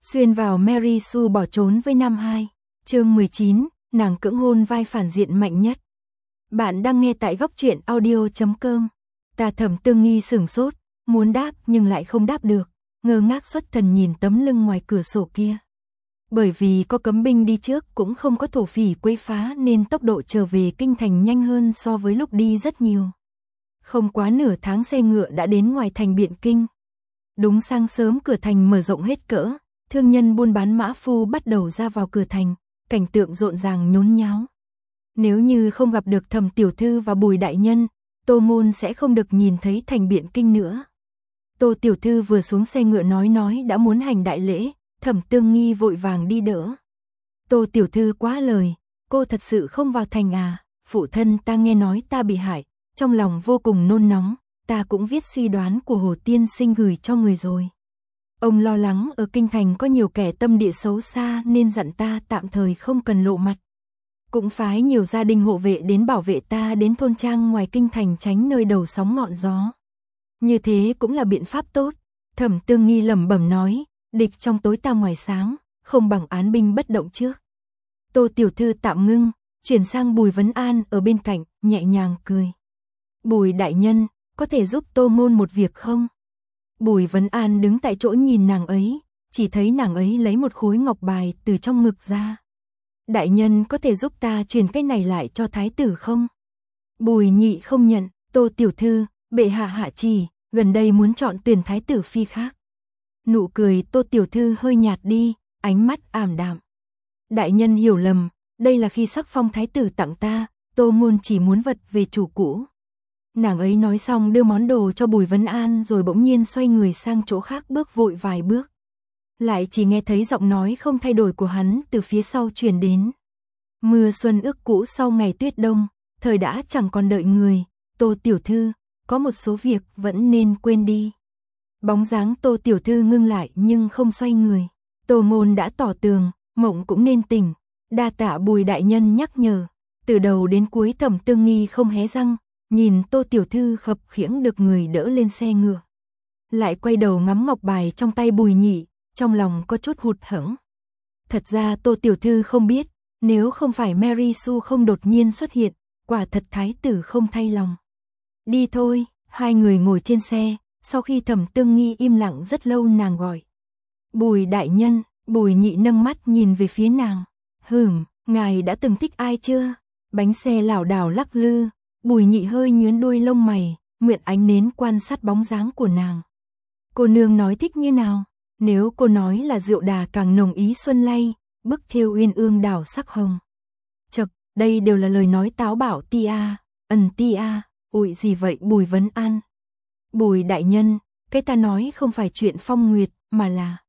Xuyên vào Mary Sue bỏ trốn với Nam 2. Chương 19, nàng cưỡng hôn vai phản diện mạnh nhất. Bạn đang nghe tại góc truyện audio.com. Ta Thẩm Tương Nghi sửng sốt, muốn đáp nhưng lại không đáp được, ngơ ngác xuất thần nhìn tấm lưng ngoài cửa sổ kia. Bởi vì có cấm binh đi trước cũng không có thổ phỉ quấy phá nên tốc độ trở về kinh thành nhanh hơn so với lúc đi rất nhiều. Không quá nửa tháng xe ngựa đã đến ngoài thành Biện Kinh. Đúng sáng sớm cửa thành mở rộng hết cỡ, thương nhân buôn bán mã phu bắt đầu ra vào cửa thành, cảnh tượng rộn ràng nhốn nháo. Nếu như không gặp được Thẩm tiểu thư và Bùi đại nhân, Tô Môn sẽ không được nhìn thấy thành Biện Kinh nữa. Tô tiểu thư vừa xuống xe ngựa nói đã muốn hành đại lễ, Thẩm Tương Nghi vội vàng đi đỡ. Tô tiểu thư quá lời, cô thật sự không vào thành à? Phụ thân ta nghe nói ta bị hại, trong lòng vô cùng nôn nóng, ta cũng viết suy đoán của Hồ tiên sinh gửi cho người rồi. Ông lo lắng ở kinh thành có nhiều kẻ tâm địa xấu xa nên dặn ta tạm thời không cần lộ mặt. Cũng phái nhiều gia đình hộ vệ đến bảo vệ ta đến thôn trang ngoài kinh thành tránh nơi đầu sóng ngọn gió. Như thế cũng là biện pháp tốt. Thẩm Tương Nghi lẩm bẩm nói, địch trong tối ta ngoài sáng, không bằng án binh bất động trước. Tô tiểu thư tạm ngưng, chuyển sang Bùi Vấn An ở bên cạnh, nhẹ nhàng cười. Bùi đại nhân, có thể giúp Tô Môn một việc không? Bùi Vấn An đứng tại chỗ nhìn nàng ấy, chỉ thấy nàng ấy lấy một khối ngọc bài từ trong ngực ra. Đại nhân có thể giúp ta truyền cái này lại cho thái tử không? Bùi Nhị không nhận, Tô tiểu thư, bệ hạ hạ chỉ, gần đây muốn chọn tuyển thái tử phi khác. Nụ cười Tô tiểu thư hơi nhạt đi, ánh mắt ảm đạm. Đại nhân hiểu lầm, đây là khi sắc phong thái tử tặng ta, Tô Môn chỉ muốn vật về chủ cũ. Nàng ấy nói xong đưa món đồ cho Bùi Vấn An rồi bỗng nhiên xoay người sang chỗ khác bước vội vài bước. Lại chỉ nghe thấy giọng nói không thay đổi của hắn từ phía sau truyền đến. Mưa xuân ước cũ sau ngày tuyết đông, thời đã chẳng còn đợi người, Tô tiểu thư, có một số việc vẫn nên quên đi. Bóng dáng Tô tiểu thư ngưng lại nhưng không xoay người. Tô Môn đã tỏ tường, mộng cũng nên tỉnh. Đa tạ Bùi đại nhân nhắc nhở. Từ đầu đến cuối Thẩm Tương Nghi không hé răng, nhìn Tô tiểu thư khập khiễng được người đỡ lên xe ngựa. Lại quay đầu ngắm ngọc bài trong tay Bùi Nhị, trong lòng có chút hụt hẫng. Thật ra Tô tiểu thư không biết, nếu không phải Mary Sue không đột nhiên xuất hiện, quả thật thái tử không thay lòng. Đi thôi, hai người ngồi trên xe, sau khi Thẩm Tương Nghi im lặng rất lâu nàng gọi. Bùi đại nhân, Bùi Nhị nâng mắt nhìn về phía nàng. Ngài đã từng thích ai chưa? Bánh xe lảo đảo lắc lư, Bùi Nhị hơi nhướng đuôi lông mày, mượn ánh nến quan sát bóng dáng của nàng. Cô nương nói thích như nào? Nếu cô nói là rượu đà càng nồng ý xuân lay, bức thêu uyên ương đảo sắc hồng. Chậc, đây đều là lời nói táo bạo tia, tia, ủi gì vậy Bùi Vấn An? Bùi đại nhân, cái ta nói không phải chuyện phong nguyệt, mà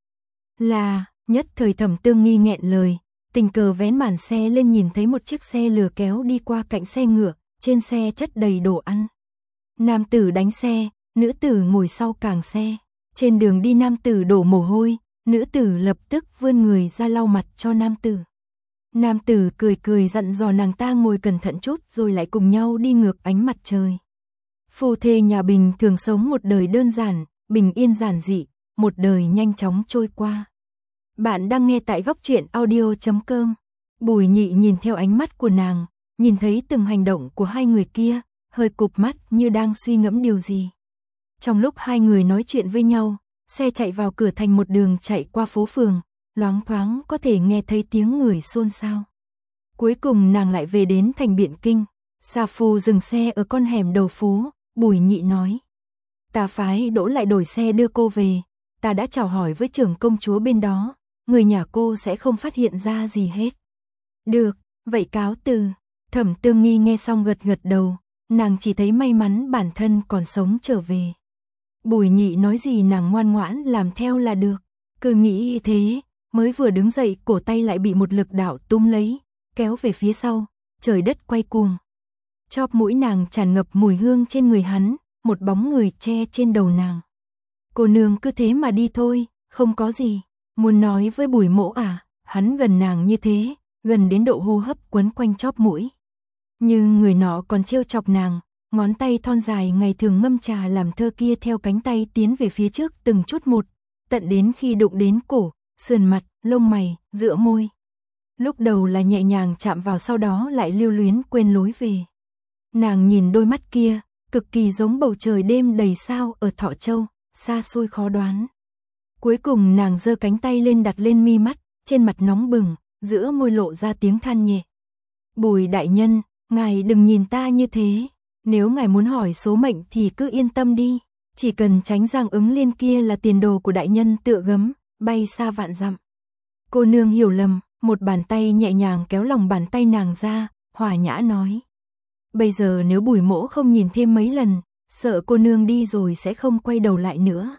là, nhất thời Thẩm Tương Nghi nghẹn lời, tình cờ vén màn xe lên nhìn thấy một chiếc xe lừa kéo đi qua cạnh xe ngựa, trên xe chất đầy đồ ăn. Nam tử đánh xe, nữ tử ngồi sau càng xe. Trên đường đi nam tử đổ mồ hôi, nữ tử lập tức vươn người ra lau mặt cho nam tử. Nam tử cười cười dặn dò nàng ta ngồi cẩn thận chút rồi lại cùng nhau đi ngược ánh mặt trời. Phu thê nhà bình thường sống một đời đơn giản, bình yên giản dị, một đời nhanh chóng trôi qua. Bạn đang nghe tại góc truyện audio.com. Bùi Nhị nhìn theo ánh mắt của nàng, nhìn thấy từng hành động của hai người kia, hơi cụp mắt như đang suy ngẫm điều gì. Trong lúc hai người nói chuyện với nhau, xe chạy vào cửa thành một đường chạy qua phố phường, loáng thoáng có thể nghe thấy tiếng người xôn xao. Cuối cùng nàng lại về đến thành Biện Kinh. Sa phu dừng xe ở con hẻm đầu phố, Bùi Nhị nói. Ta phái Đỗ lại đổi xe đưa cô về, ta đã chào hỏi với trưởng công chúa bên đó, người nhà cô sẽ không phát hiện ra gì hết. Được, vậy cáo từ. Thẩm Tương Nghi nghe xong gật gật đầu, nàng chỉ thấy may mắn bản thân còn sống trở về. Bùi Nhị nói gì nàng ngoan ngoãn làm theo là được. Cứ nghĩ thế, mới vừa đứng dậy cổ tay lại bị một lực đạo túm lấy, kéo về phía sau, trời đất quay cuồng. Chóp mũi nàng tràn ngập mùi hương trên người hắn, một bóng người che trên đầu nàng. Cô nương cứ thế mà đi thôi, không có gì. Muốn nói với Bùi mỗ à? Hắn gần nàng như thế, gần đến độ hô hấp quấn quanh chóp mũi. Nhưng người nọ còn trêu chọc nàng, ngón tay thon dài ngày thường ngâm trà làm thơ kia theo cánh tay tiến về phía trước từng chút một, tận đến khi đụng đến cổ, sườn mặt, lông mày, giữa môi. Lúc đầu là nhẹ nhàng chạm vào, sau đó lại lưu luyến quên lối về. Nàng nhìn đôi mắt kia, cực kỳ giống bầu trời đêm đầy sao ở Thọ Châu, xa xôi khó đoán. Cuối cùng nàng giơ cánh tay lên đặt lên mi mắt, trên mặt nóng bừng, giữa môi lộ ra tiếng than nhẹ. Bùi đại nhân, ngài đừng nhìn ta như thế, nếu ngài muốn hỏi số mệnh thì cứ yên tâm đi, chỉ cần tránh Giang Ứng Liên kia là tiền đồ của đại nhân tựa gấm, bay xa vạn dặm. Cô nương hiểu lầm, một bàn tay nhẹ nhàng kéo lòng bàn tay nàng ra, hòa nhã nói. Bây giờ nếu Bùi mỗ không nhìn thêm mấy lần, sợ cô nương đi rồi sẽ không quay đầu lại nữa.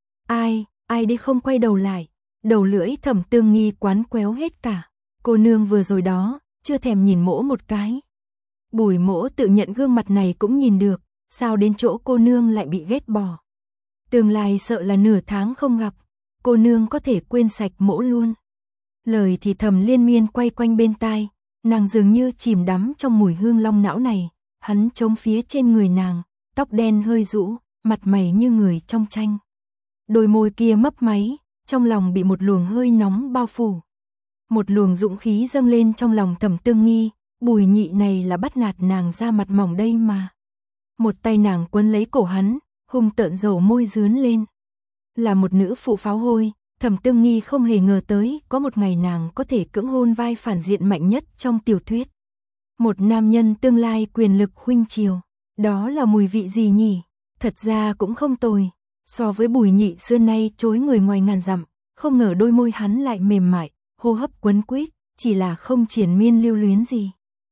Ai đi không quay đầu lại, đầu lưỡi Thẩm Tương Nghi quán quéo hết cả. Cô nương vừa rồi đó, chưa thèm nhìn mỗ một cái. Bùi mỗ tự nhận gương mặt này cũng nhìn được, sao đến chỗ cô nương lại bị ghét bỏ. Tương lai sợ là nửa tháng không gặp, cô nương có thể quên sạch mỗ luôn. Lời thì thầm liên miên quay quanh bên tai, nàng dường như chìm đắm trong mùi hương long não này, hắn trống phía trên người nàng, tóc đen hơi rũ, mặt mày như người trong tranh. Đôi môi kia mấp máy, trong lòng bị một luồng hơi nóng bao phủ. Một luồng dũng khí dâng lên trong lòng Thẩm Tương Nghi, Bùi nhị này là bắt nạt nàng ra mặt mỏng đây mà. Một tay nàng quấn lấy cổ hắn, hung tợn dầu môi dướn lên. Là một nữ phụ pháo hôi, Thẩm Tương Nghi không hề ngờ tới có một ngày nàng có thể cưỡng hôn vai phản diện mạnh nhất trong tiểu thuyết. Một nam nhân tương lai quyền lực khuynh triều, đó là mùi vị gì nhỉ? Thật ra cũng không tồi, so với Bùi nhị xưa nay chối người ngoài ngàn dặm, không ngờ đôi môi hắn lại mềm mại, hô hấp quấn quýt, chỉ là không triền miên lưu luyến gì.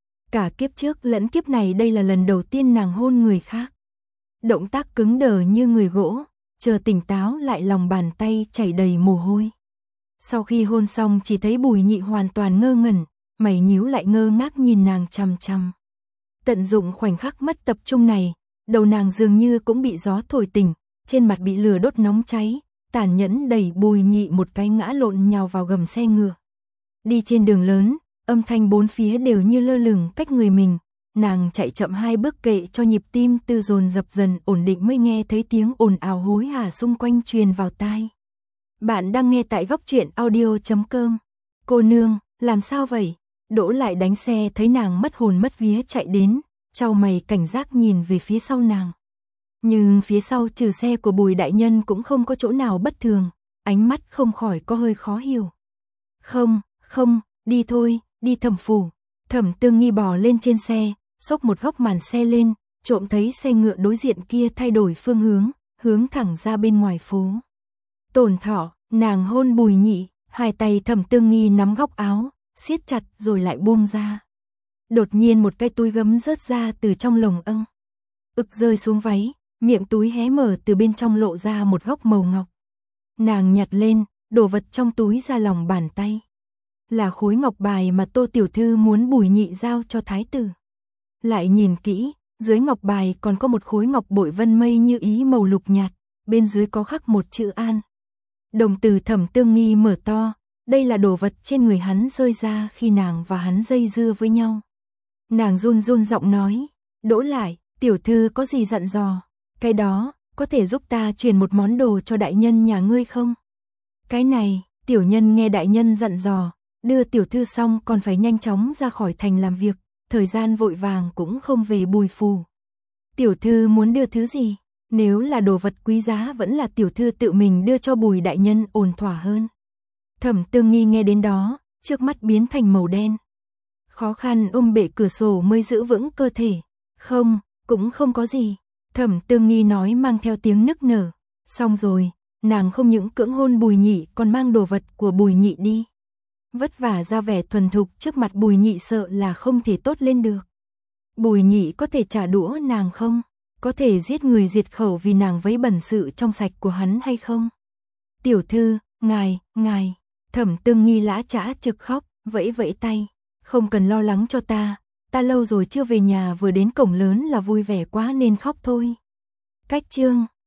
Cả kiếp trước lẫn kiếp này đây là lần đầu tiên nàng hôn người khác. Động tác cứng đờ như người gỗ, chờ tỉnh táo lại lòng bàn tay chảy đầy mồ hôi. Sau khi hôn xong chỉ thấy Bùi nhị hoàn toàn ngơ ngẩn, mày nhíu lại ngơ ngác nhìn nàng chằm chằm. Tận dụng khoảnh khắc mất tập trung này, đầu nàng dường như cũng bị gió thổi tỉnh, trên mặt bị lửa đốt nóng cháy, tàn nhẫn đẩy Bùi nhị một cái ngã lộn nhào vào gầm xe ngựa. Đi trên đường lớn, âm thanh bốn phía đều như lơ lửng cách người mình, nàng chạy chậm 2 bước kệ cho nhịp tim từ dồn dập dần ổn định mới nghe thấy tiếng ồn ào hối hả xung quanh truyền vào tai. Bạn đang nghe tại góc truyện audio.com. Cô nương, làm sao vậy? Đỗ lại đánh xe thấy nàng mất hồn mất vía chạy đến, chau mày cảnh giác nhìn về phía sau nàng. Nhưng phía sau trừ xe của Bùi đại nhân cũng không có chỗ nào bất thường, ánh mắt không khỏi có hơi khó hiểu. Không, đi thôi, đi Thẩm phủ. Thẩm Tương Nghi bò lên trên xe, xốc một góc màn xe lên, trộm thấy xe ngựa đối diện kia thay đổi phương hướng, hướng thẳng ra bên ngoài phố. Tổn Thọ, nàng hôn Bùi nhị, hai tay Thẩm Tương Nghi nắm góc áo, siết chặt rồi lại buông ra. Đột nhiên một cái túi gấm rớt ra từ trong lồng âng. Ực rơi xuống váy, miệng túi hé mở từ bên trong lộ ra một góc màu ngọc. Nàng nhặt lên, đổ vật trong túi ra lòng bàn tay. Là khối ngọc bài mà Tô tiểu thư muốn Bùi nhị giao cho thái tử. Lại nhìn kỹ, dưới ngọc bài còn có một khối ngọc bội vân mây như ý màu lục nhạt, bên dưới có khắc một chữ An. Đồng tử Thẩm Tương Nghi mở to, đây là đồ vật trên người hắn rơi ra khi nàng và hắn dây dưa với nhau. Nàng run run giọng nói, Đỗ lại, tiểu thư có gì dặn dò, cái đó, có thể giúp ta truyền một món đồ cho đại nhân nhà ngươi không? Cái này, tiểu nhân nghe đại nhân dặn dò, đưa tiểu thư xong còn phải nhanh chóng ra khỏi thành làm việc, thời gian vội vàng cũng không về Bùi phủ. Tiểu thư muốn đưa thứ gì? Nếu là đồ vật quý giá vẫn là tiểu thư tự mình đưa cho Bùi đại nhân ổn thỏa hơn. Thẩm Tương Nghi nghe đến đó, trước mắt biến thành màu đen. Khó khăn ôm bệ cửa sổ mới giữ vững cơ thể. Không, cũng không có gì. Thẩm Tương Nghi nói mang theo tiếng nức nở. Xong rồi, nàng không những cưỡng hôn Bùi nhị còn mang đồ vật của Bùi nhị đi. Vất vả ra vẻ thuần thục trước mặt Bùi nhị sợ là không thể tốt lên được. Bùi nhị có thể trả đũa nàng không? Có thể giết người diệt khẩu vì nàng vấy bẩn sự trong sạch của hắn hay không? Tiểu thư, ngài. Thẩm Tương Nghi lã chã trực khóc, vẫy vẫy tay. Không cần lo lắng cho ta lâu rồi chưa về nhà vừa đến cổng lớn là vui vẻ quá nên khóc thôi. Cách chương